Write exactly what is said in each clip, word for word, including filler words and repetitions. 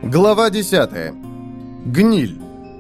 Глава десятая. Гниль.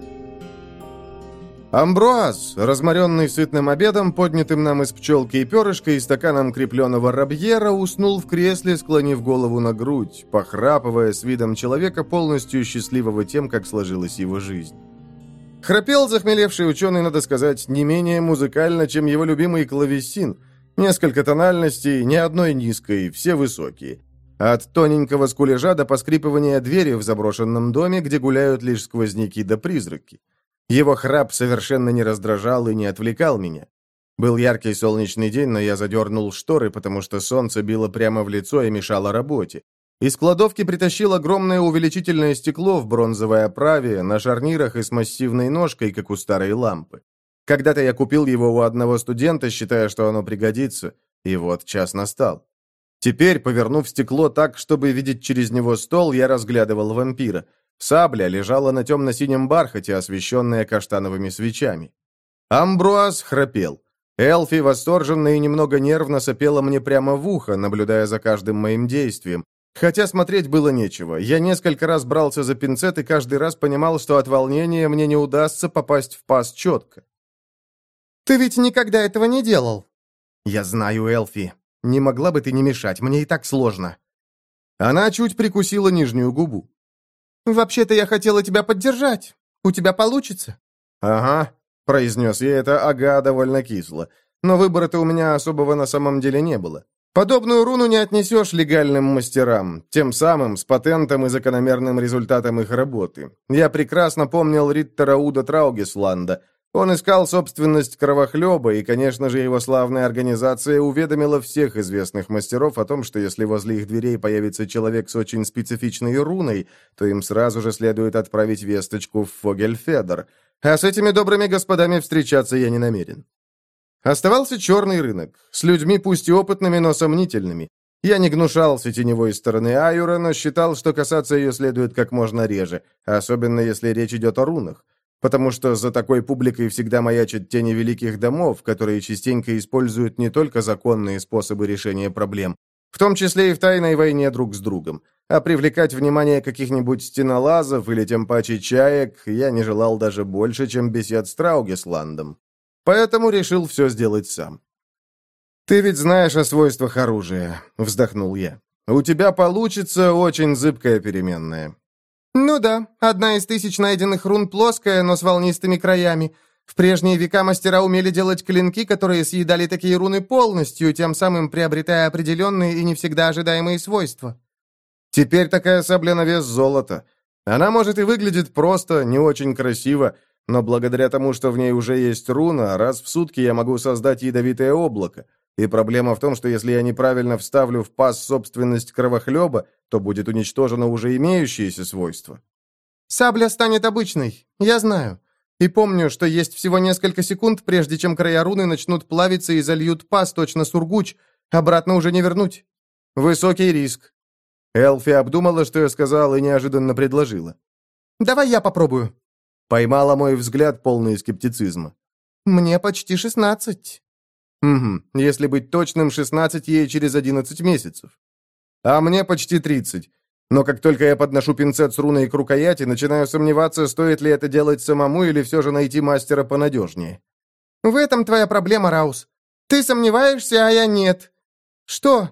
Амбруаз, разморенный сытным обедом, поднятым нам из пчелки и перышка и стаканом крепленого рабьера, уснул в кресле, склонив голову на грудь, похрапывая с видом человека, полностью счастливого тем, как сложилась его жизнь. Храпел захмелевший ученый, надо сказать, не менее музыкально, чем его любимый клавесин. Несколько тональностей, ни одной низкой, все высокие. От тоненького скулежа до поскрипывания двери в заброшенном доме, где гуляют лишь сквозняки да призраки. Его храп совершенно не раздражал и не отвлекал меня. Был яркий солнечный день, но я задернул шторы, потому что солнце било прямо в лицо и мешало работе. Из кладовки притащил огромное увеличительное стекло в бронзовой оправе, на шарнирах и с массивной ножкой, как у старой лампы. Когда-то я купил его у одного студента, считая, что оно пригодится, и вот час настал. Теперь, повернув стекло так, чтобы видеть через него стол, я разглядывал вампира. Сабля лежала на темно-синем бархате, освещенная каштановыми свечами. Амбруаз храпел. Элфи восторженно и немного нервно сопела мне прямо в ухо, наблюдая за каждым моим действием. Хотя смотреть было нечего. Я несколько раз брался за пинцет и каждый раз понимал, что от волнения мне не удастся попасть в паз четко. «Ты ведь никогда этого не делал?» «Я знаю, Элфи. Не могла бы ты не мешать, мне и так сложно». Она чуть прикусила нижнюю губу. «Вообще-то я хотела тебя поддержать. У тебя получится?» «Ага», — произнес я это «ага» довольно кисло. Но выбора-то у меня особого на самом деле не было. Подобную руну не отнесешь легальным мастерам, тем самым с патентом и закономерным результатом их работы. Я прекрасно помнил Риттера Уда Траугесланда. Он искал собственность кровохлеба, и, конечно же, его славная организация уведомила всех известных мастеров о том, что если возле их дверей появится человек с очень специфичной руной, то им сразу же следует отправить весточку в Фогельфедер. А с этими добрыми господами встречаться я не намерен. Оставался черный рынок, с людьми пусть и опытными, но сомнительными. Я не гнушался теневой стороны Аюра, но считал, что касаться ее следует как можно реже, особенно если речь идет о рунах. Потому что за такой публикой всегда маячат тени великих домов, которые частенько используют не только законные способы решения проблем, в том числе и в тайной войне друг с другом. А привлекать внимание каких-нибудь стенолазов или тем паче чаек я не желал даже больше, чем бесед с Траугесландом. Поэтому решил все сделать сам. «Ты ведь знаешь о свойствах оружия», — вздохнул я. «У тебя получится очень зыбкая переменная». «Ну да, одна из тысяч найденных рун плоская, но с волнистыми краями. В прежние века мастера умели делать клинки, которые съедали такие руны полностью, тем самым приобретая определенные и не всегда ожидаемые свойства». «Теперь такая сабля на вес золота. Она, может, и выглядит просто, не очень красиво, но благодаря тому, что в ней уже есть руна, раз в сутки я могу создать ядовитое облако. И проблема в том, что если я неправильно вставлю в паз собственность кровохлеба, то будет уничтожено уже имеющееся свойство». «Сабля станет обычной, я знаю. И помню, что есть всего несколько секунд, прежде чем края руны начнут плавиться и зальют паз, точно сургуч. Обратно уже не вернуть». «Высокий риск». Элфи обдумала, что я сказал, и неожиданно предложила. «Давай я попробую». Поймала мой взгляд, полный скептицизма. «Мне почти шестнадцать». «Угу, если быть точным, шестнадцать ей через одиннадцать месяцев. А мне почти тридцать. Но как только я подношу пинцет с руной к рукояти, начинаю сомневаться, стоит ли это делать самому или все же найти мастера понадежнее». «В этом твоя проблема, Раус. Ты сомневаешься, а я нет. Что?»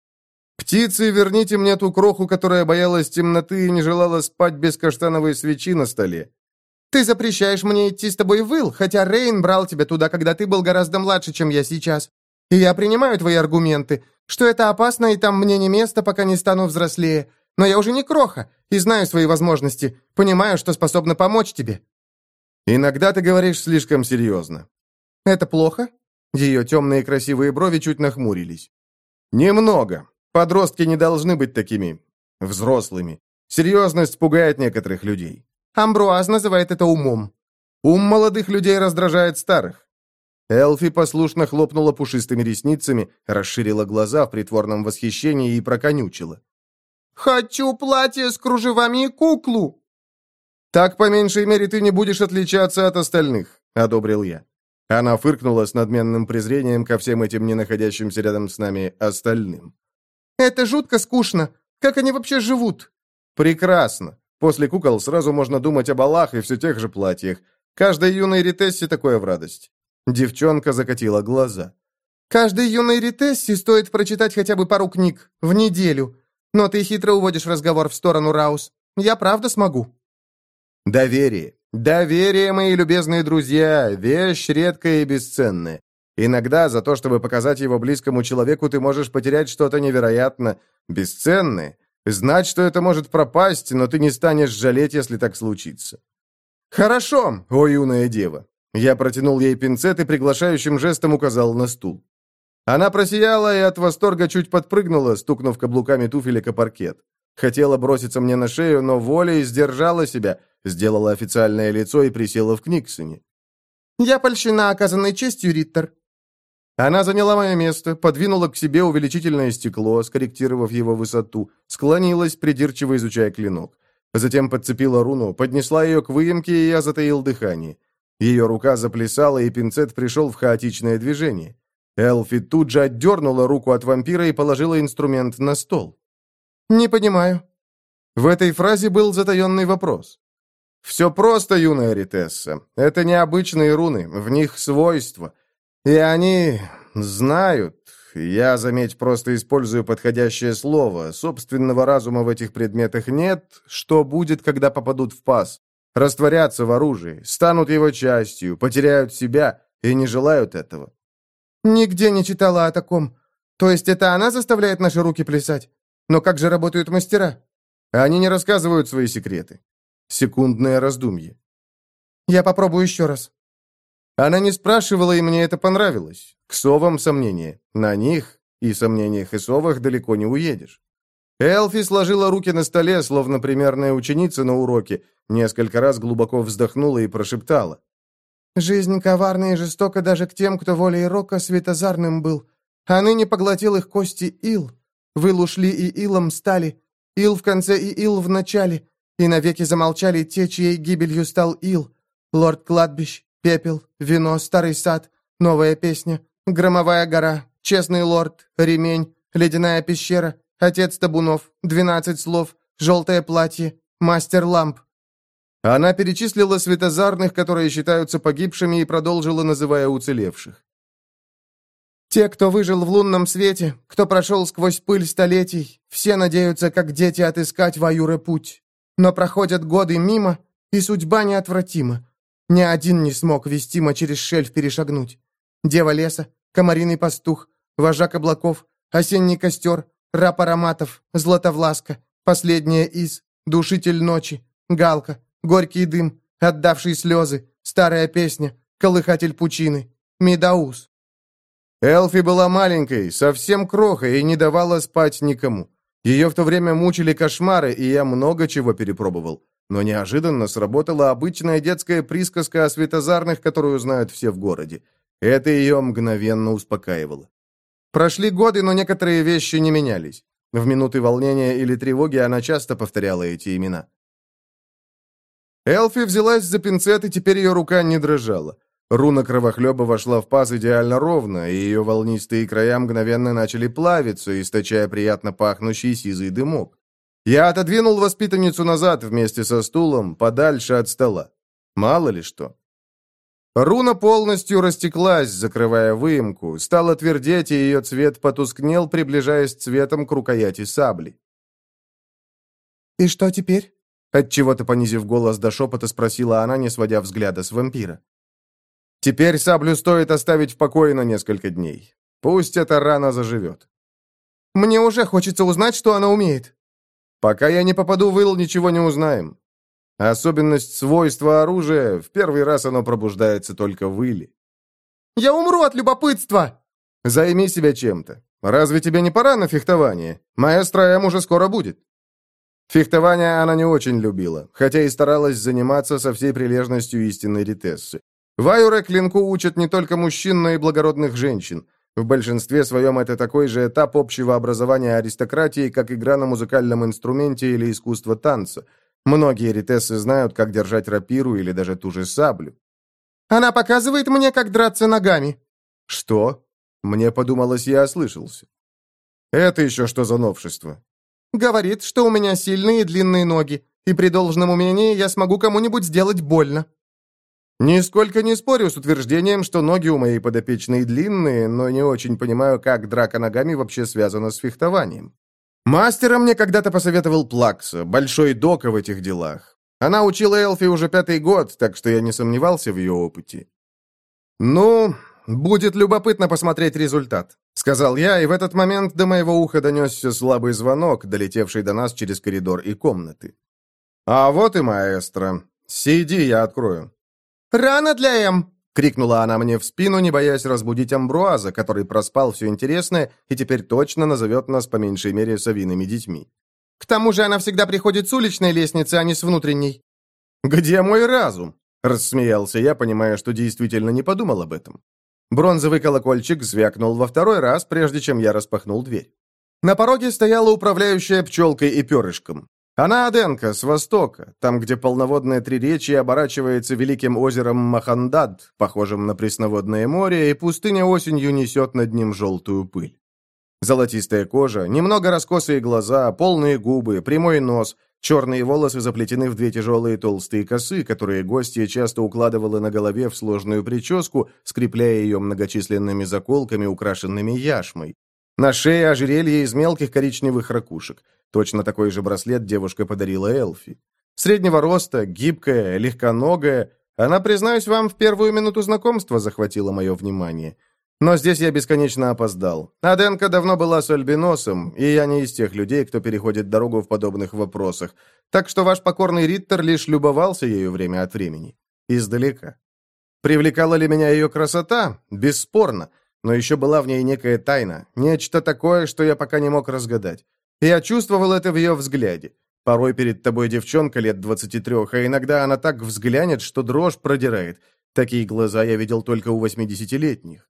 «Птицы, верните мне ту кроху, которая боялась темноты и не желала спать без каштановой свечи на столе». «Ты запрещаешь мне идти с тобой в Ил, хотя Рейн брал тебя туда, когда ты был гораздо младше, чем я сейчас. И я принимаю твои аргументы, что это опасно, и там мне не место, пока не стану взрослее. Но я уже не кроха и знаю свои возможности, понимаю, что способна помочь тебе». «Иногда ты говоришь слишком серьезно». «Это плохо?» Ее темные красивые брови чуть нахмурились. «Немного. Подростки не должны быть такими взрослыми. Серьезность пугает некоторых людей». Амбруаз называет это умом. Ум молодых людей раздражает старых. Элфи послушно хлопнула пушистыми ресницами, расширила глаза в притворном восхищении и проконючила. «Хочу платье с кружевами и куклу!» «Так, по меньшей мере, ты не будешь отличаться от остальных», — одобрил я. Она фыркнула с надменным презрением ко всем этим не находящимся рядом с нами остальным. «Это жутко скучно. Как они вообще живут?» «Прекрасно. После кукол сразу можно думать о балах и все тех же платьях. Каждой юной ритессе такое в радость». Девчонка закатила глаза. «Каждой юной ритессе стоит прочитать хотя бы пару книг в неделю. Но ты хитро уводишь разговор в сторону, Раус. Я правда смогу». Доверие. Доверие, мои любезные друзья, вещь редкая и бесценная. Иногда за то, чтобы показать его близкому человеку, ты можешь потерять что-то невероятно бесценное. Знать, что это может пропасть, но ты не станешь жалеть, если так случится. «Хорошо, о юная дева». Я протянул ей пинцет и приглашающим жестом указал на стул. Она просияла и от восторга чуть подпрыгнула, стукнув каблуками туфелек о паркет. Хотела броситься мне на шею, но волей сдержала себя, сделала официальное лицо и присела в Книксоне. «Я польщена оказанной честью, Риттер». Она заняла мое место, подвинула к себе увеличительное стекло, скорректировав его высоту, склонилась, придирчиво изучая клинок. Затем подцепила руну, поднесла ее к выемке, и я затаил дыхание. Ее рука заплясала, и пинцет пришел в хаотичное движение. Элфи тут же отдернула руку от вампира и положила инструмент на стол. «Не понимаю». В этой фразе был затаенный вопрос. «Все просто, юная Ритесса. Это необычные руны, в них свойства. И они знают, я, заметь, просто использую подходящее слово, собственного разума в этих предметах нет, что будет, когда попадут в паз. Растворятся в оружии, станут его частью, потеряют себя и не желают этого». «Нигде не читала о таком. То есть это она заставляет наши руки плясать? Но как же работают мастера?» Они не рассказывают свои секреты. Секундное раздумье. «Я попробую еще раз». Она не спрашивала, и мне это понравилось. К совам сомнения. На них и сомнениях и совах далеко не уедешь. Элфи сложила руки на столе, словно примерная ученица на уроке, несколько раз глубоко вздохнула и прошептала. «Жизнь коварна и жестока даже к тем, кто волей рока светозарным был. А ныне поглотил их кости ил. Выл ушли и илом стали. Ил в конце и ил в начале. И навеки замолчали те, чьей гибелью стал ил. Лорд кладбищ, пепел, вино, старый сад, новая песня, громовая гора, честный лорд, ремень, ледяная пещера, отец табунов, двенадцать слов, желтое платье, мастер ламп». Она перечислила светозарных, которые считаются погибшими, и продолжила, называя уцелевших. «Те, кто выжил в лунном свете, кто прошел сквозь пыль столетий, все надеются, как дети, отыскать Ваюре путь. Но проходят годы мимо, и судьба неотвратима. Ни один не смог вестимо через шельф перешагнуть. Дева леса, комариный пастух, вожак облаков, осенний костер, раб ароматов, златовласка, последняя из, душитель ночи, галка, горький дым, отдавший слезы, старая песня, колыхатель пучины, Медаус». Элфи была маленькой, совсем крохой, и не давала спать никому. Ее в то время мучили кошмары, и я много чего перепробовал. Но неожиданно сработала обычная детская присказка о светозарных, которую знают все в городе. Это ее мгновенно успокаивало. Прошли годы, но некоторые вещи не менялись. В минуты волнения или тревоги она часто повторяла эти имена. Элфи взялась за пинцет, и теперь ее рука не дрожала. Руна кровохлеба вошла в паз идеально ровно, и ее волнистые края мгновенно начали плавиться, источая приятно пахнущий сизый дымок. Я отодвинул воспитанницу назад вместе со стулом, подальше от стола. Мало ли что. Руна полностью растеклась, закрывая выемку, стала твердеть, и ее цвет потускнел, приближаясь цветом к рукояти сабли. «И что теперь?» Отчего-то понизив голос до шепота, спросила она, не сводя взгляда с вампира. «Теперь саблю стоит оставить в покое на несколько дней. Пусть эта рана заживет». «Мне уже хочется узнать, что она умеет». «Пока я не попаду в ил, ничего не узнаем. Особенность свойства оружия, в первый раз оно пробуждается только в иле». «Я умру от любопытства!» «Займи себя чем-то. Разве тебе не пора на фехтование? Маэстро М уже скоро будет». Фехтование она не очень любила, хотя и старалась заниматься со всей прилежностью истинной ритессы. Ваюре клинку учат не только мужчин, но и благородных женщин. В большинстве своем это такой же этап общего образования аристократии, как игра на музыкальном инструменте или искусство танца. Многие ритессы знают, как держать рапиру или даже ту же саблю. «Она показывает мне, как драться ногами». «Что?» Мне подумалось, я ослышался. «Это еще что за новшество?» «Говорит, что у меня сильные длинные ноги, и при должном умении я смогу кому-нибудь сделать больно». Нисколько не спорю с утверждением, что ноги у моей подопечной длинные, но не очень понимаю, как драка ногами вообще связана с фехтованием. Мастера мне когда-то посоветовал Плакса, большой дока в этих делах. Она учила Элфи уже пятый год, так что я не сомневался в ее опыте. «Ну, будет любопытно посмотреть результат», — сказал я, и в этот момент до моего уха донесся слабый звонок, долетевший до нас через коридор и комнаты. «А вот и маэстро. Сиди, я открою». «Рано для М!» — крикнула она мне в спину, не боясь разбудить Амбруаза, который проспал все интересное и теперь точно назовет нас по меньшей мере совиными детьми. «К тому же она всегда приходит с уличной лестницы, а не с внутренней». «Где мой разум?» — рассмеялся я, понимая, что действительно не подумал об этом. Бронзовый колокольчик звякнул во второй раз, прежде чем я распахнул дверь. На пороге стояла управляющая пчелкой и перышком. Она Аденка, с востока, там, где полноводное Триречье оборачивается великим озером Махандад, похожим на пресноводное море, и пустыня осенью несет над ним желтую пыль. Золотистая кожа, немного раскосые глаза, полные губы, прямой нос, черные волосы заплетены в две тяжелые толстые косы, которые гостья часто укладывала на голове в сложную прическу, скрепляя ее многочисленными заколками, украшенными яшмой. На шее ожерелье из мелких коричневых ракушек. Точно такой же браслет девушка подарила Элфи. Среднего роста, гибкая, легконогая. Она, признаюсь вам, в первую минуту знакомства захватила мое внимание. Но здесь я бесконечно опоздал. Аденка давно была с альбиносом, и я не из тех людей, кто переходит дорогу в подобных вопросах. Так что ваш покорный Риттер лишь любовался ею время от времени. Издалека. Привлекала ли меня ее красота? Бесспорно. Но еще была в ней некая тайна. Нечто такое, что я пока не мог разгадать. Я чувствовал это в ее взгляде. Порой перед тобой девчонка лет двадцати трех, а иногда она так взглянет, что дрожь продирает. Такие глаза я видел только у восьмидесятилетних.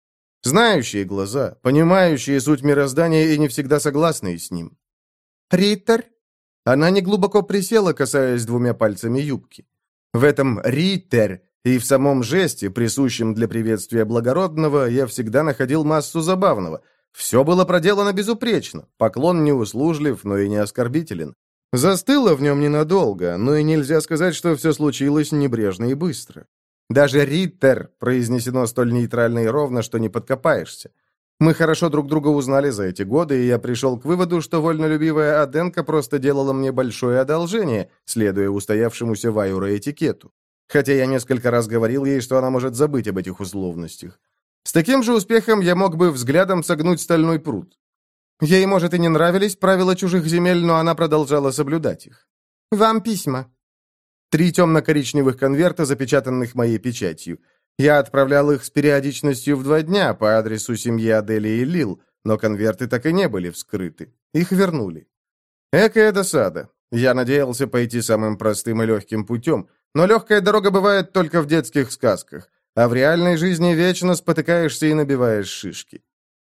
Знающие глаза, понимающие суть мироздания и не всегда согласные с ним. «Риттер?» Она неглубоко присела, касаясь двумя пальцами юбки. В этом «Риттер» и в самом жесте, присущем для приветствия благородного, я всегда находил массу забавного. Все было проделано безупречно, поклон не услужлив, но и не оскорбителен. Застыло в нем ненадолго, но и нельзя сказать, что все случилось небрежно и быстро. Даже «Риттер» произнесено столь нейтрально и ровно, что не подкопаешься. Мы хорошо друг друга узнали за эти годы, и я пришел к выводу, что вольнолюбивая Аденка просто делала мне большое одолжение, следуя устоявшемуся в Айуре этикету. Хотя я несколько раз говорил ей, что она может забыть об этих условностях. С таким же успехом я мог бы взглядом согнуть стальной пруд. Ей, может, и не нравились правила чужих земель, но она продолжала соблюдать их. «Вам письма». Три темно-коричневых конверта, запечатанных моей печатью. Я отправлял их с периодичностью в два дня по адресу семьи Адели и Лил, но конверты так и не были вскрыты. Их вернули. Экая досада. Я надеялся пойти самым простым и легким путем, но легкая дорога бывает только в детских сказках, а в реальной жизни вечно спотыкаешься и набиваешь шишки.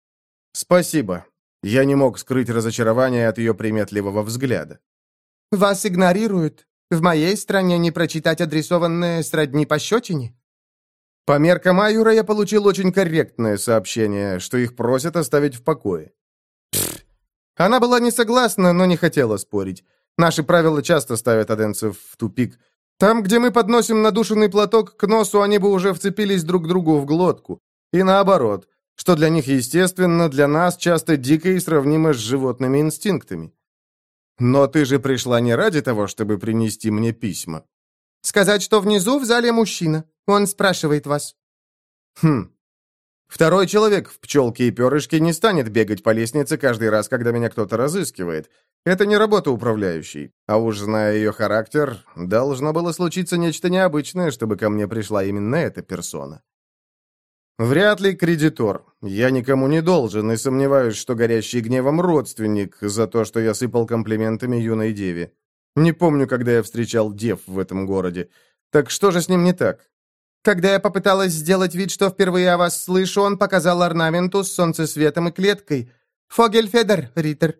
Спасибо. Я не мог скрыть разочарование от ее приметливого взгляда. «Вас игнорируют. В моей стране не прочитать адресованное сродни пощечине». По меркам Айура я получил очень корректное сообщение, что их просят оставить в покое. Пфф. Она была не согласна, но не хотела спорить. Наши правила часто ставят аденцев в тупик. Там, где мы подносим надушенный платок к носу, они бы уже вцепились друг другу в глотку. И наоборот, что для них естественно, для нас часто дико и сравнимо с животными инстинктами. Но ты же пришла не ради того, чтобы принести мне письма. «Сказать, что внизу в зале мужчина. Он спрашивает вас». Хм. Второй человек в пчелке и перышке не станет бегать по лестнице каждый раз, когда меня кто-то разыскивает. Это не работа управляющей. А уж зная ее характер, должно было случиться нечто необычное, чтобы ко мне пришла именно эта персона. Вряд ли кредитор. Я никому не должен, и сомневаюсь, что горящий гневом родственник за то, что я сыпал комплиментами юной деве. Не помню, когда я встречал дев в этом городе. Так что же с ним не так? Когда я попыталась сделать вид, что впервые о вас слышу, он показал орнаменту с солнцесветом и клеткой. Фогельфедер, Риттер.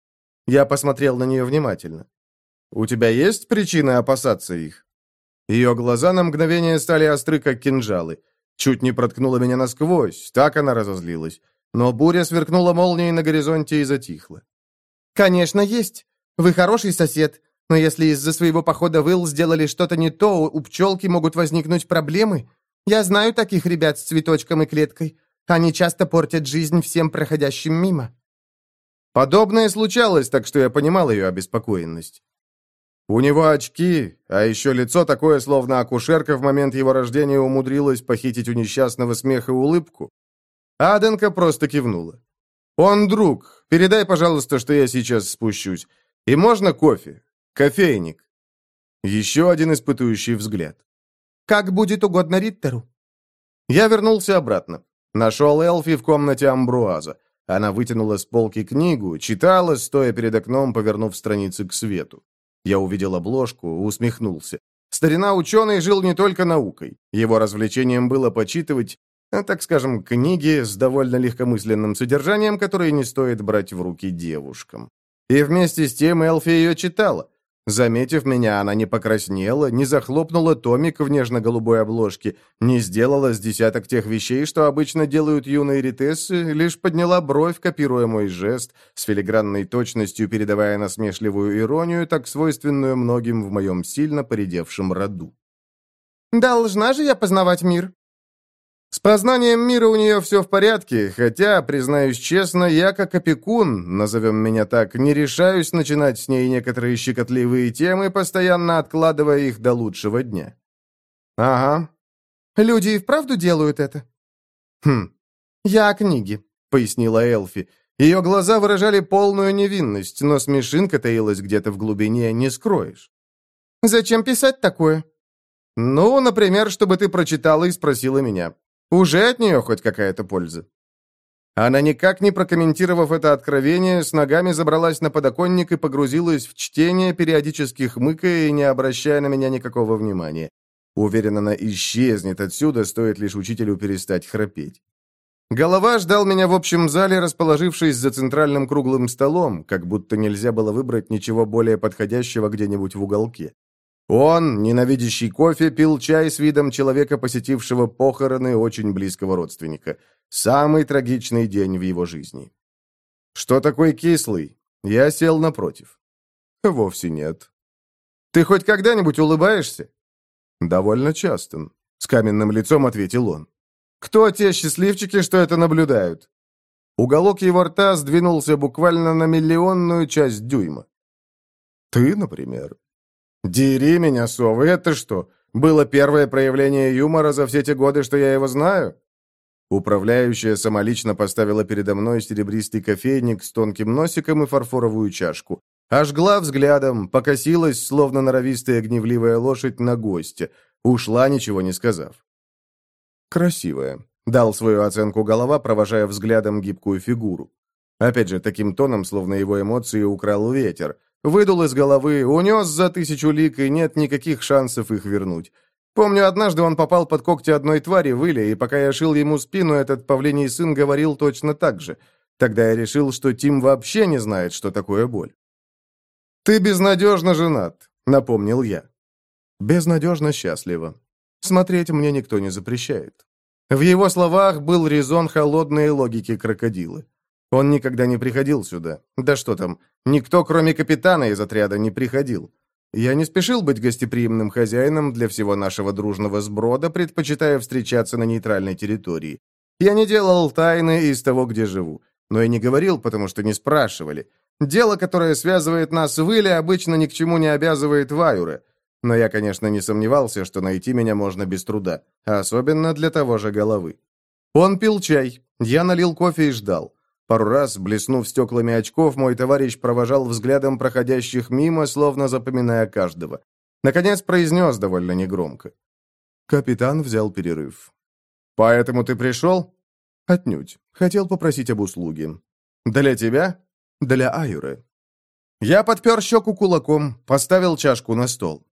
Я посмотрел на нее внимательно. У тебя есть причины опасаться их? Ее глаза на мгновение стали остры, как кинжалы. Чуть не проткнула меня насквозь, так она разозлилась. Но буря сверкнула молнией на горизонте и затихла. «Конечно, есть. Вы хороший сосед. Но если из-за своего похода в Ил сделали что-то не то, у пчелки могут возникнуть проблемы. Я знаю таких ребят с цветочком и клеткой. Они часто портят жизнь всем проходящим мимо». Подобное случалось, так что я понимал ее обеспокоенность. У него очки, а еще лицо такое, словно акушерка в момент его рождения умудрилась похитить у несчастного смеха улыбку. Аденка просто кивнула. «Он друг. Передай, пожалуйста, что я сейчас спущусь. И можно кофе? Кофейник». Еще один испытующий взгляд. «Как будет угодно Риттеру». Я вернулся обратно. Нашел Элфи в комнате Амбруаза. Она вытянула с полки книгу, читала, стоя перед окном, повернув страницы к свету. Я увидел обложку, усмехнулся. Старина ученый жил не только наукой. Его развлечением было почитывать, так скажем, книги с довольно легкомысленным содержанием, которые не стоит брать в руки девушкам. И вместе с тем Элфи ее читала. Заметив меня, она не покраснела, не захлопнула томик в нежно-голубой обложке, не сделала с десяток тех вещей, что обычно делают юные ритессы, лишь подняла бровь, копируя мой жест, с филигранной точностью передавая насмешливую иронию, так свойственную многим в моем сильно поредевшем роду. «Должна же я познавать мир?» С познанием мира у нее все в порядке, хотя, признаюсь честно, я как опекун, назовем меня так, не решаюсь начинать с ней некоторые щекотливые темы, постоянно откладывая их до лучшего дня. Ага. «Люди и вправду делают это?» Хм. «Я о книге», — пояснила Элфи. Ее глаза выражали полную невинность, но смешинка таилась где-то в глубине, не скроешь. «Зачем писать такое?» «Ну, например, чтобы ты прочитала и спросила меня. Уже от нее хоть какая-то польза». Она, никак не прокомментировав это откровение, с ногами забралась на подоконник и погрузилась в чтение, периодически хмыкая и не обращая на меня никакого внимания. Уверен, она исчезнет отсюда, стоит лишь учителю перестать храпеть. Голова ждал меня в общем зале, расположившись за центральным круглым столом, как будто нельзя было выбрать ничего более подходящего где-нибудь в уголке. Он, ненавидящий кофе, пил чай с видом человека, посетившего похороны очень близкого родственника. Самый трагичный день в его жизни. «Что такой кислый?» Я сел напротив. «Вовсе нет». «Ты хоть когда-нибудь улыбаешься?» «Довольно часто», — с каменным лицом ответил он. «Кто те счастливчики, что это наблюдают?» Уголок его рта сдвинулся буквально на миллионную часть дюйма. «Ты, например». «Дери меня, совы, это что, было первое проявление юмора за все те годы, что я его знаю?» Управляющая самолично поставила передо мной серебристый кофейник с тонким носиком и фарфоровую чашку. Ожгла взглядом, покосилась, словно норовистая гневливая лошадь, на гостя. Ушла, ничего не сказав. «Красивая», — дал свою оценку голова, провожая взглядом гибкую фигуру. Опять же, таким тоном, словно его эмоции украл ветер. Выдул из головы, унес за тысячу лиг, и нет никаких шансов их вернуть. Помню, однажды он попал под когти одной твари в Иле, и пока я шил ему спину, этот павлиний сын говорил точно так же. Тогда я решил, что Тим вообще не знает, что такое боль. «Ты безнадежно женат», — напомнил я. «Безнадежно счастлива. Смотреть мне никто не запрещает». В его словах был резон холодной логики крокодила. Он никогда не приходил сюда. Да что там, никто, кроме капитана из отряда, не приходил. Я не спешил быть гостеприимным хозяином для всего нашего дружного сброда, предпочитая встречаться на нейтральной территории. Я не делал тайны из того, где живу. Но и не говорил, потому что не спрашивали. Дело, которое связывает нас в Иле, обычно ни к чему не обязывает Ваюре. Но я, конечно, не сомневался, что найти меня можно без труда. Особенно для того же головы. Он пил чай. Я налил кофе и ждал. Пару раз, блеснув стеклами очков, мой товарищ провожал взглядом проходящих мимо, словно запоминая каждого. Наконец произнес довольно негромко. Капитан взял перерыв. «Поэтому ты пришел?» «Отнюдь. Хотел попросить об услуге». «Для тебя?» «Для Аюры». Я подпер щеку кулаком, поставил чашку на стол.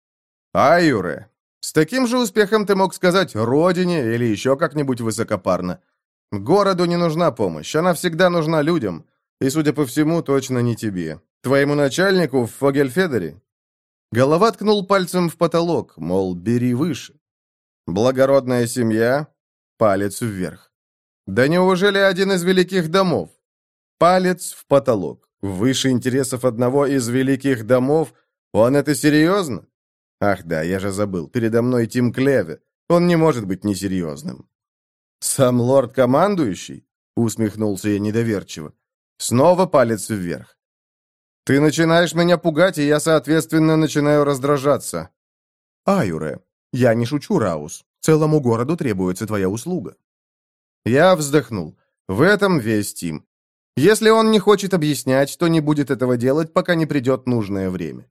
«Аюре, с таким же успехом ты мог сказать «родине» или еще как-нибудь высокопарно. Городу не нужна помощь, она всегда нужна людям. И, судя по всему, точно не тебе. Твоему начальнику в Фогельфедере». Голова ткнул пальцем в потолок, мол, бери выше. «Благородная семья?» Палец вверх. «Да неужели один из великих домов?» Палец в потолок. Выше интересов одного из великих домов? Он это серьезно? Ах да, я же забыл, передо мной Тим Клеве. Он не может быть несерьезным. Сам лорд-командующий? Усмехнулся я недоверчиво. Снова палец вверх. Ты начинаешь меня пугать, и я, соответственно, начинаю раздражаться. Аюре, я не шучу, Раус. Целому городу требуется твоя услуга. Я вздохнул. В этом весь Тим. Если он не хочет объяснять, то не будет этого делать, пока не придет нужное время.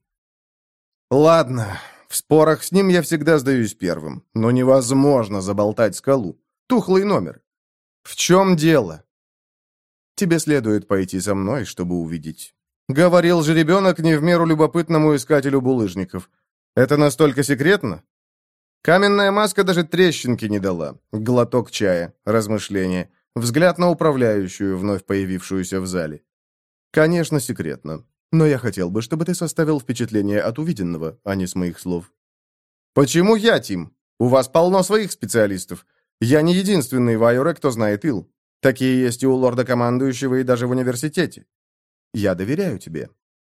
Ладно, в спорах с ним я всегда сдаюсь первым, но невозможно заболтать скалу. Тухлый номер. В чем дело? Тебе следует пойти со мной, чтобы увидеть. Говорил же ребенок не в меру любопытному искателю булыжников. Это настолько секретно? Каменная маска даже трещинки не дала. Глоток чая, размышление, взгляд на управляющую, вновь появившуюся в зале. Конечно, секретно. Но я хотел бы, чтобы ты составил впечатление от увиденного, а не с моих слов. Почему я, Тим? У вас полно своих специалистов. Я не единственный в Айоре, кто знает Ил. Такие есть и у лорда-командующего, и даже в университете. Я доверяю тебе.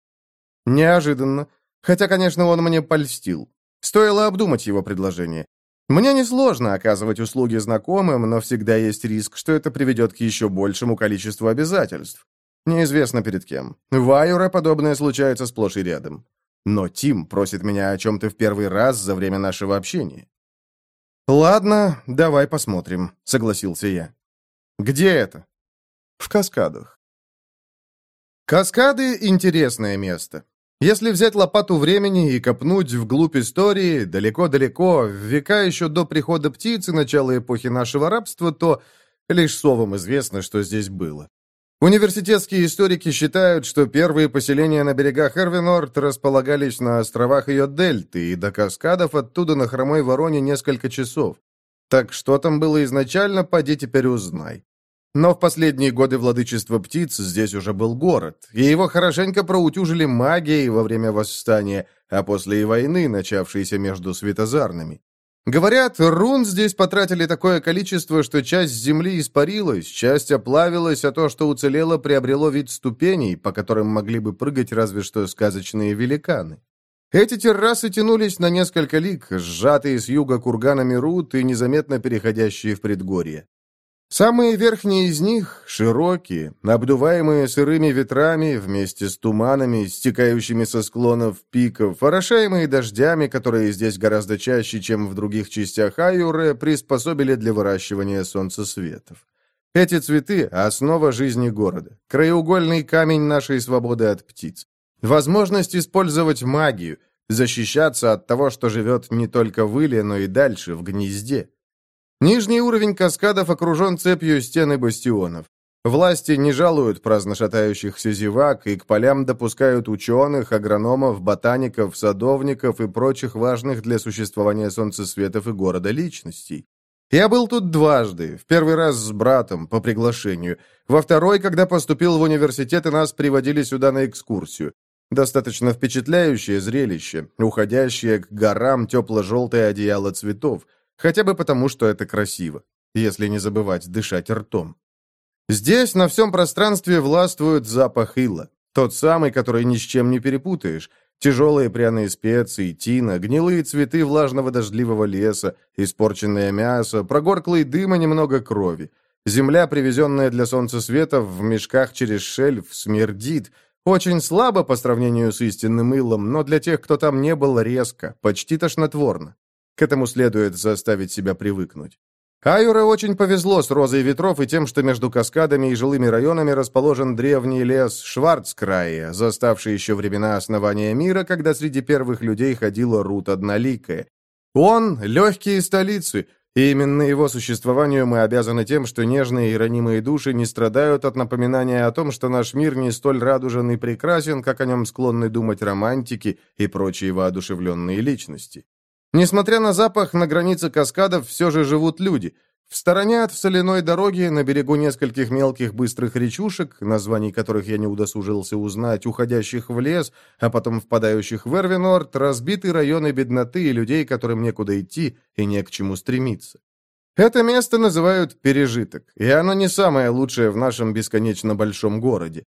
Неожиданно. Хотя, конечно, он мне польстил. Стоило обдумать его предложение. Мне несложно оказывать услуги знакомым, но всегда есть риск, что это приведет к еще большему количеству обязательств. Неизвестно перед кем. В Айоре подобное случается сплошь и рядом. Но Тим просит меня о чем-то в первый раз за время нашего общения. «Ладно, давай посмотрим», — согласился я. «Где это?» «В Каскадах». Каскады — интересное место. Если взять лопату времени и копнуть вглубь истории, далеко-далеко, в века еще до прихода птиц и начала эпохи нашего рабства, то лишь совам известно, что здесь было. Университетские историки считают, что первые поселения на берегах Эрвинорд располагались на островах ее дельты, и до Каскадов оттуда на хромой вороне несколько часов. Так что там было изначально, поди теперь узнай. Но в последние годы владычества птиц здесь уже был город, и его хорошенько проутюжили магией во время восстания, а после и войны, начавшейся между светозарными. Говорят, рун здесь потратили такое количество, что часть земли испарилась, часть оплавилась, а то, что уцелело, приобрело вид ступеней, по которым могли бы прыгать разве что сказочные великаны. Эти террасы тянулись на несколько лиг, сжатые с юга курганами руд и незаметно переходящие в предгорье. Самые верхние из них, широкие, обдуваемые сырыми ветрами, вместе с туманами, стекающими со склонов пиков, орошаемые дождями, которые здесь гораздо чаще, чем в других частях Айуре, приспособили для выращивания солнцесветов. Эти цветы – основа жизни города, краеугольный камень нашей свободы от птиц. Возможность использовать магию, защищаться от того, что живет не только в Иле, но и дальше, в гнезде. Нижний уровень каскадов окружен цепью стен и бастионов. Власти не жалуют праздно шатающихся зевак и к полям допускают ученых, агрономов, ботаников, садовников и прочих важных для существования солнцесветов и города личностей. Я был тут дважды, в первый раз с братом, по приглашению, во второй, когда поступил в университет, и нас приводили сюда на экскурсию. Достаточно впечатляющее зрелище, уходящее к горам тепло-желтое одеяло цветов, хотя бы потому, что это красиво, если не забывать дышать ртом. Здесь на всем пространстве властвует запах ила, тот самый, который ни с чем не перепутаешь. Тяжелые пряные специи, тина, гнилые цветы влажного дождливого леса, испорченное мясо, прогорклый дым и немного крови. Земля, привезенная для солнцесвета в мешках через шельф, смердит. Очень слабо по сравнению с истинным илом, но для тех, кто там не был, резко, почти тошнотворно. К этому следует заставить себя привыкнуть. Айуре очень повезло с розой ветров и тем, что между каскадами и жилыми районами расположен древний лес Шварцкрая, заставший еще времена основания мира, когда среди первых людей ходила Рут Одноликая. Он — легкие столицы, и именно его существованию мы обязаны тем, что нежные и ранимые души не страдают от напоминания о том, что наш мир не столь радужен и прекрасен, как о нем склонны думать романтики и прочие воодушевленные личности. Несмотря на запах, на границе каскадов все же живут люди. В стороне от соляной дороги, на берегу нескольких мелких быстрых речушек, названий которых я не удосужился узнать, уходящих в лес, а потом впадающих в Эрвинорд, разбиты районы бедноты и людей, которым некуда идти и не к чему стремиться. Это место называют «пережиток», и оно не самое лучшее в нашем бесконечно большом городе.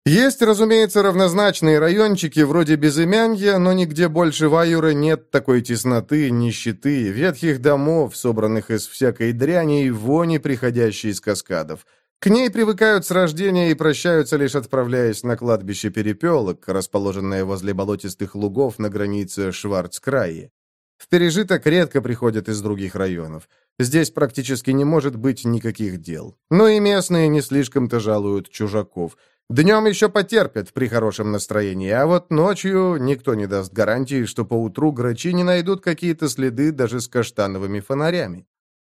Есть, разумеется, равнозначные райончики вроде Безымянья, но нигде больше Ваюра нет такой тесноты, нищеты, ветхих домов, собранных из всякой дряни и вони, приходящей из каскадов. К ней привыкают с рождения и прощаются, лишь отправляясь на кладбище Перепелок, расположенное возле болотистых лугов на границе Шварцкрая. В пережиток редко приходят из других районов. Здесь практически не может быть никаких дел. Но и местные не слишком-то жалуют чужаков. Днем еще потерпят при хорошем настроении, а вот ночью никто не даст гарантии, что поутру грачи не найдут какие-то следы даже с каштановыми фонарями.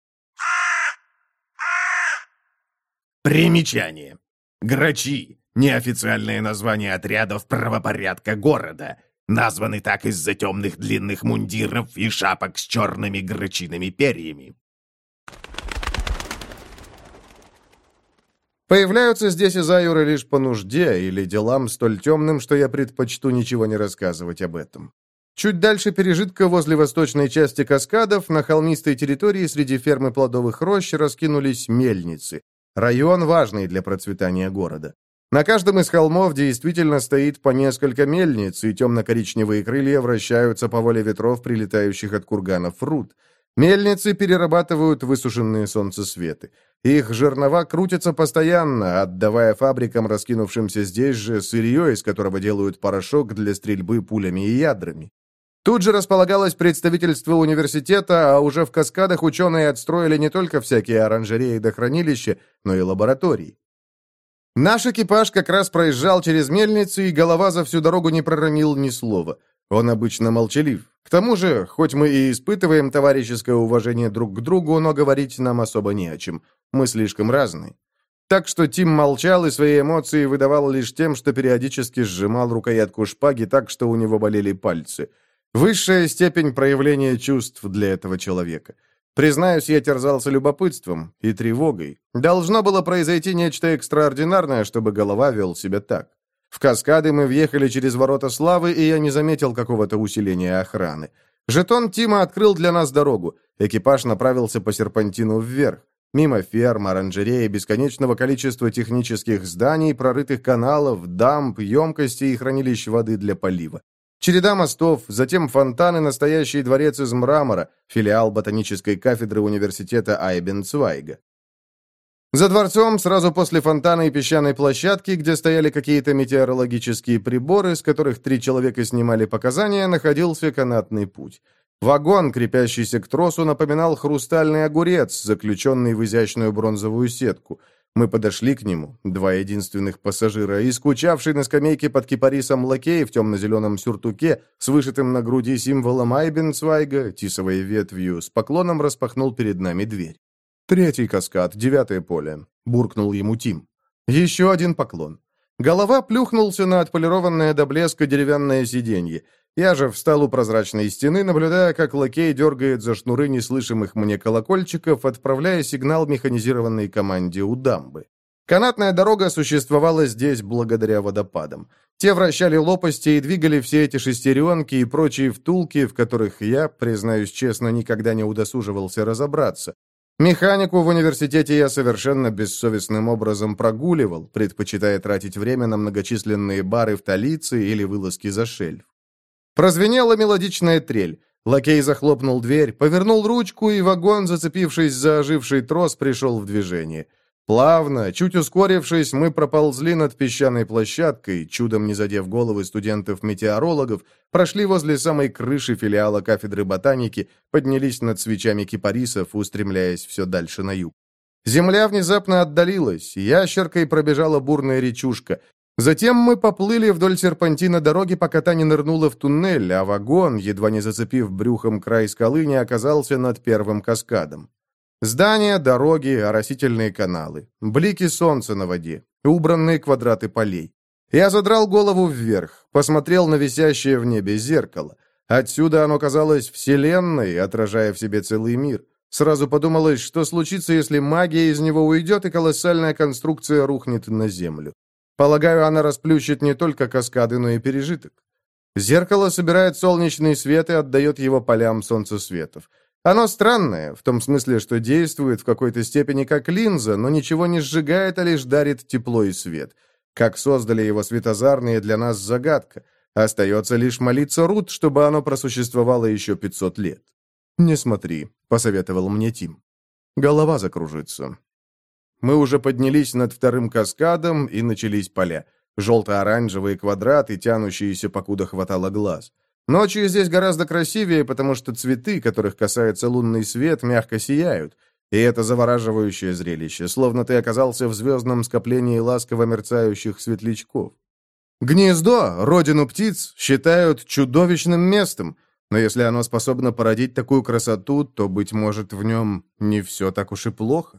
Примечание. Грачи – неофициальное название отрядов правопорядка города. Названы так из-за темных длинных мундиров и шапок с черными грачиными перьями. Появляются здесь из Аюры лишь по нужде или делам столь темным, что я предпочту ничего не рассказывать об этом. Чуть дальше пережитка, возле восточной части каскадов, на холмистой территории среди фермы плодовых рощ раскинулись мельницы. Район важный для процветания города. На каждом из холмов действительно стоит по несколько мельниц, и темно-коричневые крылья вращаются по воле ветров, прилетающих от курганов руд. Мельницы перерабатывают высушенные солнцесветы. Их жернова крутятся постоянно, отдавая фабрикам, раскинувшимся здесь же, сырье, из которого делают порошок для стрельбы пулями и ядрами. Тут же располагалось представительство университета, а уже в каскадах ученые отстроили не только всякие оранжереи до хранилища, но и лаборатории. Наш экипаж как раз проезжал через мельницы, и голова за всю дорогу не проронил ни слова. Он обычно молчалив. К тому же, хоть мы и испытываем товарищеское уважение друг к другу, но говорить нам особо не о чем. Мы слишком разные. Так что Тим молчал и свои эмоции выдавал лишь тем, что периодически сжимал рукоятку шпаги так, что у него болели пальцы. Высшая степень проявления чувств для этого человека. Признаюсь, я терзался любопытством и тревогой. Должно было произойти нечто экстраординарное, чтобы голова вел себя так. В каскады мы въехали через ворота славы, и я не заметил какого-то усиления охраны. Жетон Тима открыл для нас дорогу. Экипаж направился по серпантину вверх. Мимо ферм, оранжереи, бесконечного количества технических зданий, прорытых каналов, дамб, емкостей и хранилищ воды для полива. Череда мостов, затем фонтаны, настоящий дворец из мрамора, филиал ботанической кафедры университета Айбенцвайга. За дворцом, сразу после фонтана и песчаной площадки, где стояли какие-то метеорологические приборы, с которых три человека снимали показания, находился канатный путь. Вагон, крепящийся к тросу, напоминал хрустальный огурец, заключенный в изящную бронзовую сетку. Мы подошли к нему, два единственных пассажира, и скучавший на скамейке под кипарисом лакей в темно-зеленом сюртуке с вышитым на груди символом Айбенцвайга, тисовой ветвью, с поклоном распахнул перед нами дверь. «Третий каскад, девятое поле», — буркнул ему Тим. Еще один поклон. Голова плюхнулся на отполированное до блеска деревянное сиденье. Я же встал у прозрачной стены, наблюдая, как лакей дергает за шнуры неслышимых мне колокольчиков, отправляя сигнал механизированной команде у дамбы. Канатная дорога существовала здесь благодаря водопадам. Те вращали лопасти и двигали все эти шестеренки и прочие втулки, в которых я, признаюсь честно, никогда не удосуживался разобраться. Механику в университете я совершенно бессовестным образом прогуливал, предпочитая тратить время на многочисленные бары в Талице или вылазки за шельф. Прозвенела мелодичная трель. Лакей захлопнул дверь, повернул ручку, и вагон, зацепившись за оживший трос, пришел в движение. Плавно, чуть ускорившись, мы проползли над песчаной площадкой, чудом не задев головы студентов-метеорологов, прошли возле самой крыши филиала кафедры ботаники, поднялись над свечами кипарисов, устремляясь все дальше на юг. Земля внезапно отдалилась, ящеркой пробежала бурная речушка. Затем мы поплыли вдоль серпантина дороги, пока та не нырнула в туннель, а вагон, едва не зацепив брюхом край скалы, не оказался над первым каскадом. Здания, дороги, оросительные каналы, блики солнца на воде, убранные квадраты полей. Я задрал голову вверх, посмотрел на висящее в небе зеркало. Отсюда оно казалось вселенной, отражая в себе целый мир. Сразу подумалось, что случится, если магия из него уйдет, и колоссальная конструкция рухнет на землю. Полагаю, она расплющит не только каскады, но и пережиток. Зеркало собирает солнечный свет и отдает его полям солнцесветов. Оно странное, в том смысле, что действует в какой-то степени как линза, но ничего не сжигает, а лишь дарит тепло и свет. Как создали его светозарные, для нас загадка. Остается лишь молиться Рут, чтобы оно просуществовало еще пятьсот лет. «Не смотри», — посоветовал мне Тим. «Голова закружится». Мы уже поднялись над вторым каскадом, и начались поля. Желто-оранжевые квадраты, тянущиеся, покуда хватало глаз. Ночью здесь гораздо красивее, потому что цветы, которых касается лунный свет, мягко сияют. И это завораживающее зрелище, словно ты оказался в звездном скоплении ласково мерцающих светлячков. Гнездо, родину птиц, считают чудовищным местом, но если оно способно породить такую красоту, то, быть может, в нем не все так уж и плохо.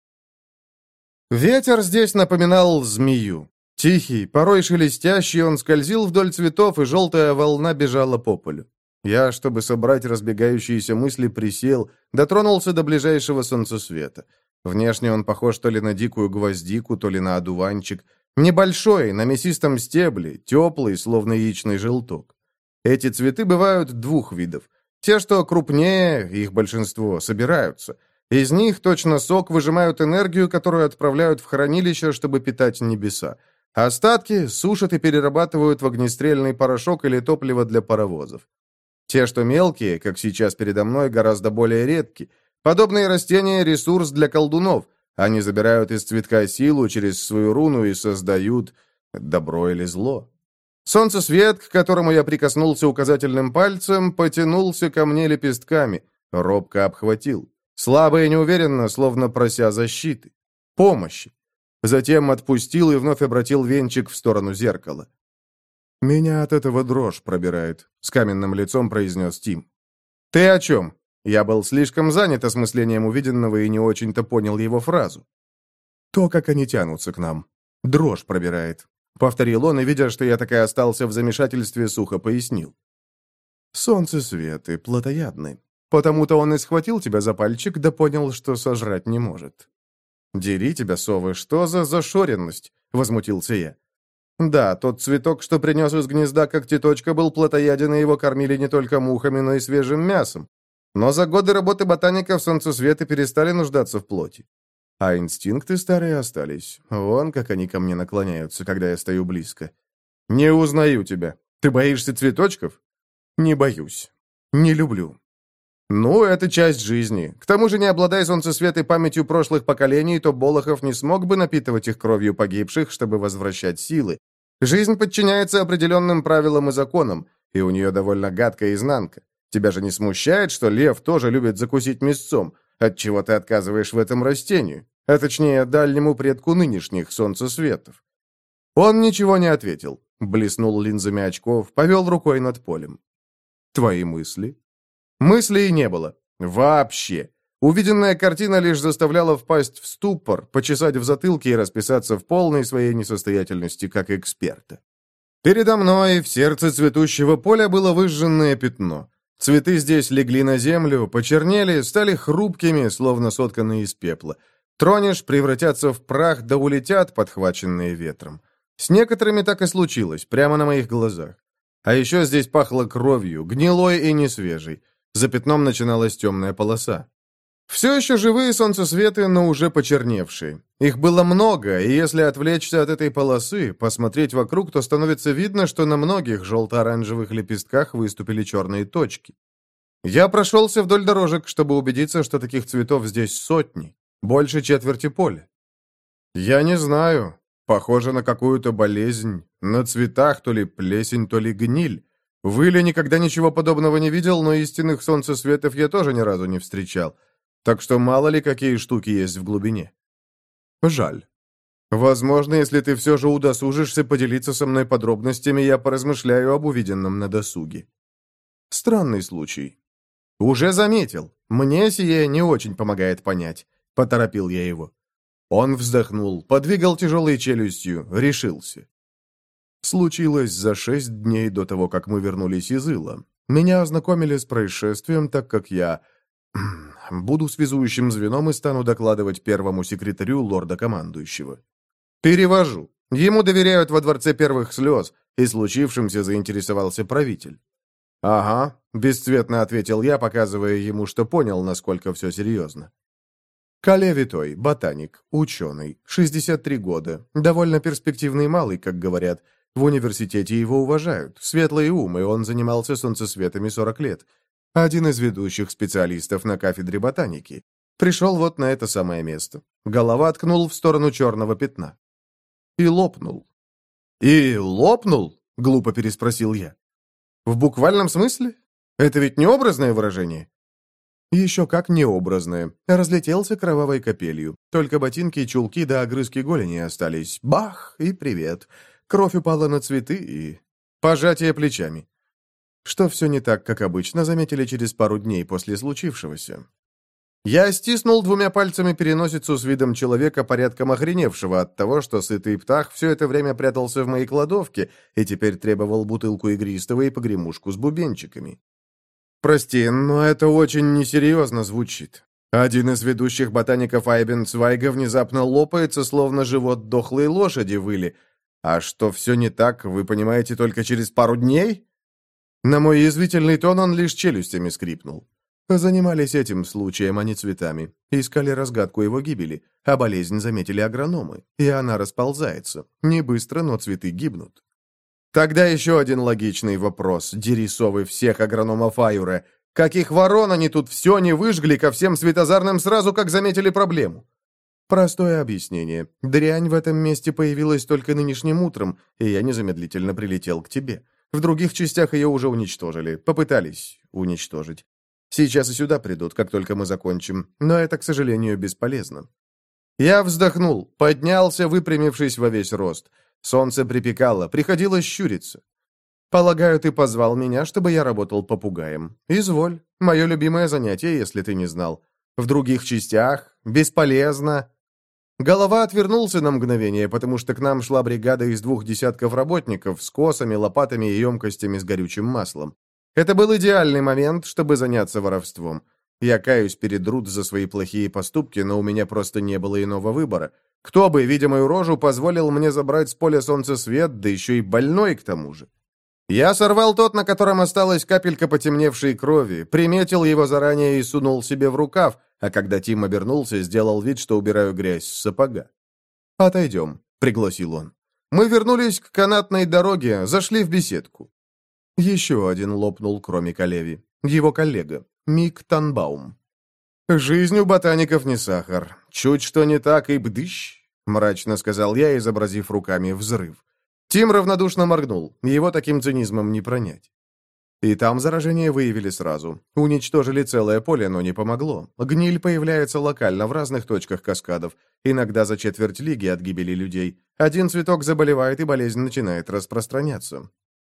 Ветер здесь напоминал змею. Тихий, порой шелестящий, он скользил вдоль цветов, и желтая волна бежала по полю. Я, чтобы собрать разбегающиеся мысли, присел, дотронулся до ближайшего солнцесвета. Внешне он похож то ли на дикую гвоздику, то ли на одуванчик. Небольшой, на мясистом стебле, теплый, словно яичный желток. Эти цветы бывают двух видов. Те, что крупнее, их большинство, собираются. Из них точно сок выжимают энергию, которую отправляют в хранилище, чтобы питать небеса. Остатки сушат и перерабатывают в огнестрельный порошок или топливо для паровозов. Те, что мелкие, как сейчас передо мной, гораздо более редки. Подобные растения – ресурс для колдунов. Они забирают из цветка силу через свою руну и создают добро или зло. Солнцесвет, к которому я прикоснулся указательным пальцем, потянулся ко мне лепестками, робко обхватил. Слабо и неуверенно, словно прося защиты. Помощи. Затем отпустил и вновь обратил венчик в сторону зеркала. «Меня от этого дрожь пробирает», — с каменным лицом произнес Тим. «Ты о чем?» Я был слишком занят осмыслением увиденного и не очень-то понял его фразу. «То, как они тянутся к нам. Дрожь пробирает», — повторил он, и, видя, что я так и остался в замешательстве, сухо пояснил. «Солнцесвет и плотоядны. Потому-то он и схватил тебя за пальчик, да понял, что сожрать не может». «Дери тебя, совы, что за зашоренность?» — возмутился я. «Да, тот цветок, что принес из гнезда когтеточка, был плотояден, и его кормили не только мухами, но и свежим мясом. Но за годы работы ботаников солнцесветы перестали нуждаться в плоти. А инстинкты старые остались. Вон как они ко мне наклоняются, когда я стою близко. Не узнаю тебя. Ты боишься цветочков?» «Не боюсь. Не люблю». «Ну, это часть жизни. К тому же, не обладая солнцесветой памятью прошлых поколений, то Болохов не смог бы напитывать их кровью погибших, чтобы возвращать силы. Жизнь подчиняется определенным правилам и законам, и у нее довольно гадкая изнанка. Тебя же не смущает, что лев тоже любит закусить мясцом? Отчего ты отказываешь в этом растению? А точнее, дальнему предку нынешних солнцесветов?» Он ничего не ответил. Блеснул линзами очков, повел рукой над полем. «Твои мысли?» Мыслей не было. Вообще. Увиденная картина лишь заставляла впасть в ступор, почесать в затылке и расписаться в полной своей несостоятельности как эксперта. Передо мной в сердце цветущего поля было выжженное пятно. Цветы здесь легли на землю, почернели, стали хрупкими, словно сотканные из пепла. Тронешь, превратятся в прах, да улетят, подхваченные ветром. С некоторыми так и случилось, прямо на моих глазах. А еще здесь пахло кровью, гнилой и несвежей. За пятном начиналась темная полоса. Все еще живые солнцесветы, но уже почерневшие. Их было много, и если отвлечься от этой полосы, посмотреть вокруг, то становится видно, что на многих желто-оранжевых лепестках выступили черные точки. Я прошелся вдоль дорожек, чтобы убедиться, что таких цветов здесь сотни, больше четверти поля. Я не знаю, похоже на какую-то болезнь, на цветах то ли плесень, то ли гниль. В Иле никогда ничего подобного не видел, но истинных солнцесветов я тоже ни разу не встречал. Так что мало ли какие штуки есть в глубине. Жаль. Возможно, если ты все же удосужишься поделиться со мной подробностями, я поразмышляю об увиденном на досуге. Странный случай. Уже заметил. Мне сие не очень помогает понять. Поторопил я его. Он вздохнул, подвигал тяжелой челюстью, решился. Случилось за шесть дней до того, как мы вернулись из Ила. Меня ознакомили с происшествием, так как я буду связующим звеном и стану докладывать первому секретарю лорда-командующего. Перевожу. Ему доверяют во дворце первых слез, и случившимся заинтересовался правитель. «Ага», — бесцветно ответил я, показывая ему, что понял, насколько все серьезно. Кале Витой, ботаник, ученый, шестьдесят три года, довольно перспективный малый, как говорят. В университете его уважают, светлый ум, и он занимался солнцесветами сорок лет. Один из ведущих специалистов на кафедре ботаники. Пришел вот на это самое место. Голова ткнул в сторону черного пятна. И лопнул. «И лопнул?» — глупо переспросил я. «В буквальном смысле? Это ведь не образное выражение?» Еще как необразное. Разлетелся кровавой капелью. Только ботинки и чулки до огрызки голени остались. Бах! И привет. Кровь упала на цветы и... Пожатие плечами. Что все не так, как обычно, заметили через пару дней после случившегося. Я стиснул двумя пальцами переносицу с видом человека, порядком охреневшего от того, что сытый птах все это время прятался в моей кладовке и теперь требовал бутылку игристого и погремушку с бубенчиками. «Прости, но это очень несерьезно звучит. Один из ведущих ботаников Айбенцвайга внезапно лопается, словно живот дохлой лошади выли. А что все не так, вы понимаете только через пару дней?» На мой язвительный тон он лишь челюстями скрипнул. Занимались этим случаем, а не цветами. Искали разгадку его гибели, а болезнь заметили агрономы. И она расползается. Не быстро, но цветы гибнут. Тогда еще один логичный вопрос, дерисовый всех агрономов Аюра. Каких ворон они тут все не выжгли ко всем светозарным сразу, как заметили проблему? Простое объяснение. Дрянь в этом месте появилась только нынешним утром, и я незамедлительно прилетел к тебе. В других частях ее уже уничтожили, попытались уничтожить. Сейчас и сюда придут, как только мы закончим, но это, к сожалению, бесполезно. Я вздохнул, поднялся, выпрямившись во весь рост. Солнце припекало, приходилось щуриться. «Полагаю, ты позвал меня, чтобы я работал попугаем. Изволь, мое любимое занятие, если ты не знал. В других частях бесполезно». Голова отвернулся на мгновение, потому что к нам шла бригада из двух десятков работников с косами, лопатами и емкостями с горючим маслом. Это был идеальный момент, чтобы заняться воровством. Я каюсь перед Рут за свои плохие поступки, но у меня просто не было иного выбора. Кто бы, видя мою рожу, позволил мне забрать с поля солнцесвет, да еще и больной к тому же? Я сорвал тот, на котором осталась капелька потемневшей крови, приметил его заранее и сунул себе в рукав, а когда Тим обернулся, сделал вид, что убираю грязь с сапога. «Отойдем», — пригласил он. Мы вернулись к канатной дороге, зашли в беседку. Еще один лопнул, кроме Калеви. Его коллега, Мик Танбаум. «Жизнь у ботаников не сахар. Чуть что не так и бдыщ», — мрачно сказал я, изобразив руками взрыв. Тим равнодушно моргнул. Его таким цинизмом не пронять. И там заражение выявили сразу. Уничтожили целое поле, но не помогло. Гниль появляется локально в разных точках каскадов, иногда за четверть лиги от гибели людей. Один цветок заболевает, и болезнь начинает распространяться.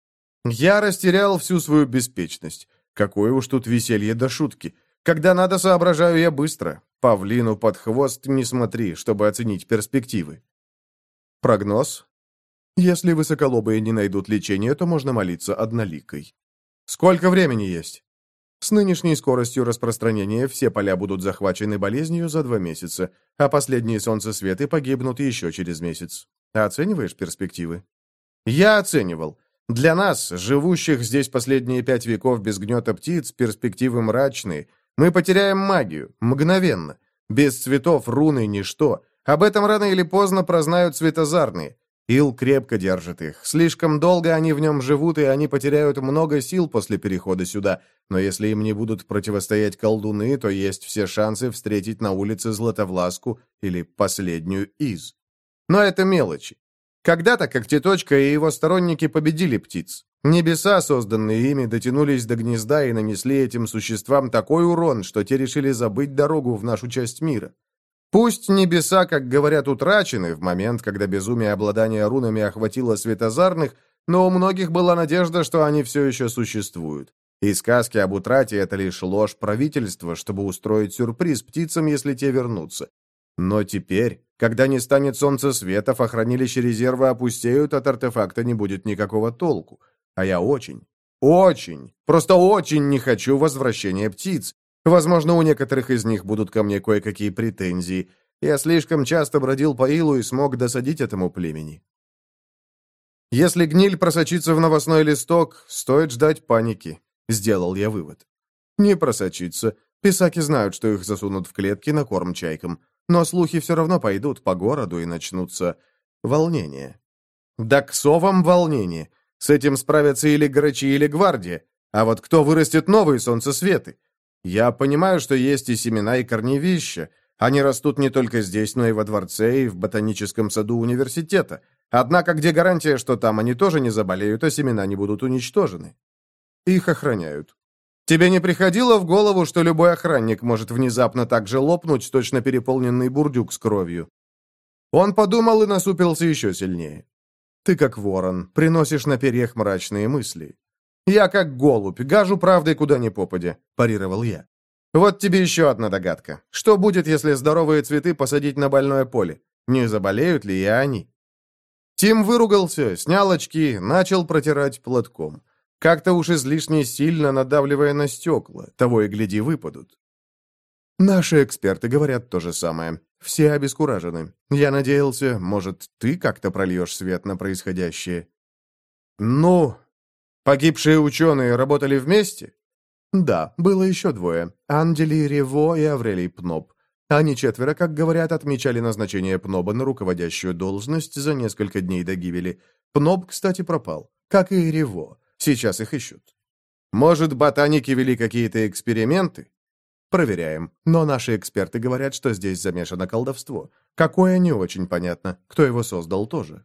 Я растерял всю свою беспечность. Какое уж тут веселье до шутки. Когда надо, соображаю я быстро. Павлину под хвост не смотри, чтобы оценить перспективы. Прогноз? Если высоколобые не найдут лечения, то можно молиться одноликой. Сколько времени есть? С нынешней скоростью распространения все поля будут захвачены болезнью за два месяца, а последние солнцесветы погибнут еще через месяц. Оцениваешь перспективы? Я оценивал. Для нас, живущих здесь последние пять веков без гнета птиц, перспективы мрачные. Мы потеряем магию. Мгновенно. Без цветов руны ничто. Об этом рано или поздно прознают светозарные. Ил крепко держит их. Слишком долго они в нем живут, и они потеряют много сил после перехода сюда. Но если им не будут противостоять колдуны, то есть все шансы встретить на улице Златовласку или последнюю из. Но это мелочи. Когда-то Когтеточка и его сторонники победили птиц. Небеса, созданные ими, дотянулись до гнезда и нанесли этим существам такой урон, что те решили забыть дорогу в нашу часть мира. Пусть небеса, как говорят, утрачены в момент, когда безумие обладания рунами охватило светозарных, но у многих была надежда, что они все еще существуют. И сказки об утрате — это лишь ложь правительства, чтобы устроить сюрприз птицам, если те вернутся. Но теперь, когда не станет солнцесветов, а хранилища резерва опустеют, от артефакта не будет никакого толку. А я очень, очень, просто очень не хочу возвращения птиц. Возможно, у некоторых из них будут ко мне кое-какие претензии. Я слишком часто бродил по Илу и смог досадить этому племени. Если гниль просочится в новостной листок, стоит ждать паники, сделал я вывод. Не просочится, Писаки знают, что их засунут в клетки на корм чайкам, но слухи все равно пойдут по городу и начнутся волнения. Да к совам волнение. С этим справятся или грачи, или гвардия. А вот кто вырастет новые солнцесветы? Я понимаю, что есть и семена, и корневища. Они растут не только здесь, но и во дворце, и в ботаническом саду университета. Однако где гарантия, что там они тоже не заболеют, а семена не будут уничтожены? Их охраняют. Тебе не приходило в голову, что любой охранник может внезапно так же лопнуть точно переполненный бурдюк с кровью? Он подумал и насупился еще сильнее. Ты как ворон, приносишь на перьях мрачные мысли. Я как голубь, гажу правдой куда ни попадя, парировал я. Вот тебе еще одна догадка. Что будет, если здоровые цветы посадить на больное поле? Не заболеют ли и они? Тим выругался, снял очки, начал протирать платком. Как-то уж излишне сильно надавливая на стекла, того и гляди выпадут. Наши эксперты говорят то же самое. Все обескуражены. Я надеялся, может, ты как-то прольешь свет на происходящее. Ну, погибшие ученые работали вместе? Да, было еще двое. Анджели Рево и Аврелий Пноб. Они четверо, как говорят, отмечали назначение Пноба на руководящую должность за несколько дней до гибели. Пноб, кстати, пропал, как и Рево. Сейчас их ищут. Может, ботаники вели какие-то эксперименты? Проверяем. Но наши эксперты говорят, что здесь замешано колдовство. Какое, не очень понятно. Кто его создал, тоже.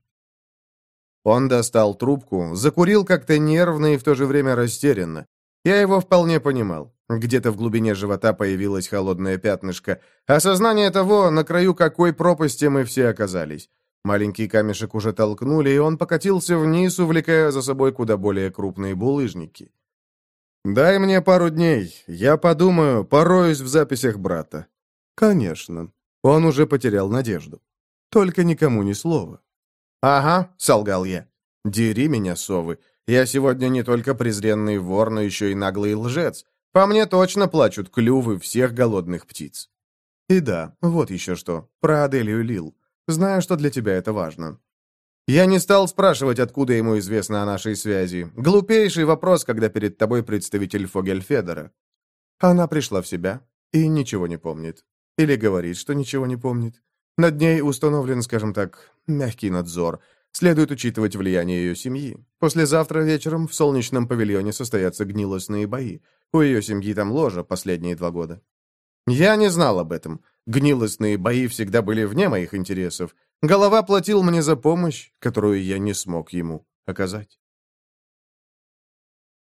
Он достал трубку, закурил как-то нервно и в то же время растерянно. Я его вполне понимал. Где-то в глубине живота появилось холодное пятнышко. Осознание того, на краю какой пропасти мы все оказались. Маленький камешек уже толкнули, и он покатился вниз, увлекая за собой куда более крупные булыжники. «Дай мне пару дней, я подумаю, пороюсь в записях брата». «Конечно». Он уже потерял надежду. «Только никому ни слова». «Ага», — солгал я. «Дери меня, совы. Я сегодня не только презренный вор, но еще и наглый лжец. По мне точно плачут клювы всех голодных птиц». «И да, вот еще что. Про Аделию Лил. Знаю, что для тебя это важно». Я не стал спрашивать, откуда ему известно о нашей связи. Глупейший вопрос, когда перед тобой представитель Фогельфедера. Она пришла в себя и ничего не помнит. Или говорит, что ничего не помнит. Над ней установлен, скажем так, мягкий надзор. Следует учитывать влияние ее семьи. Послезавтра вечером в солнечном павильоне состоятся гнилостные бои. У ее семьи там ложа последние два года. Я не знал об этом. Гнилостные бои всегда были вне моих интересов. Голова платил мне за помощь, которую я не смог ему оказать.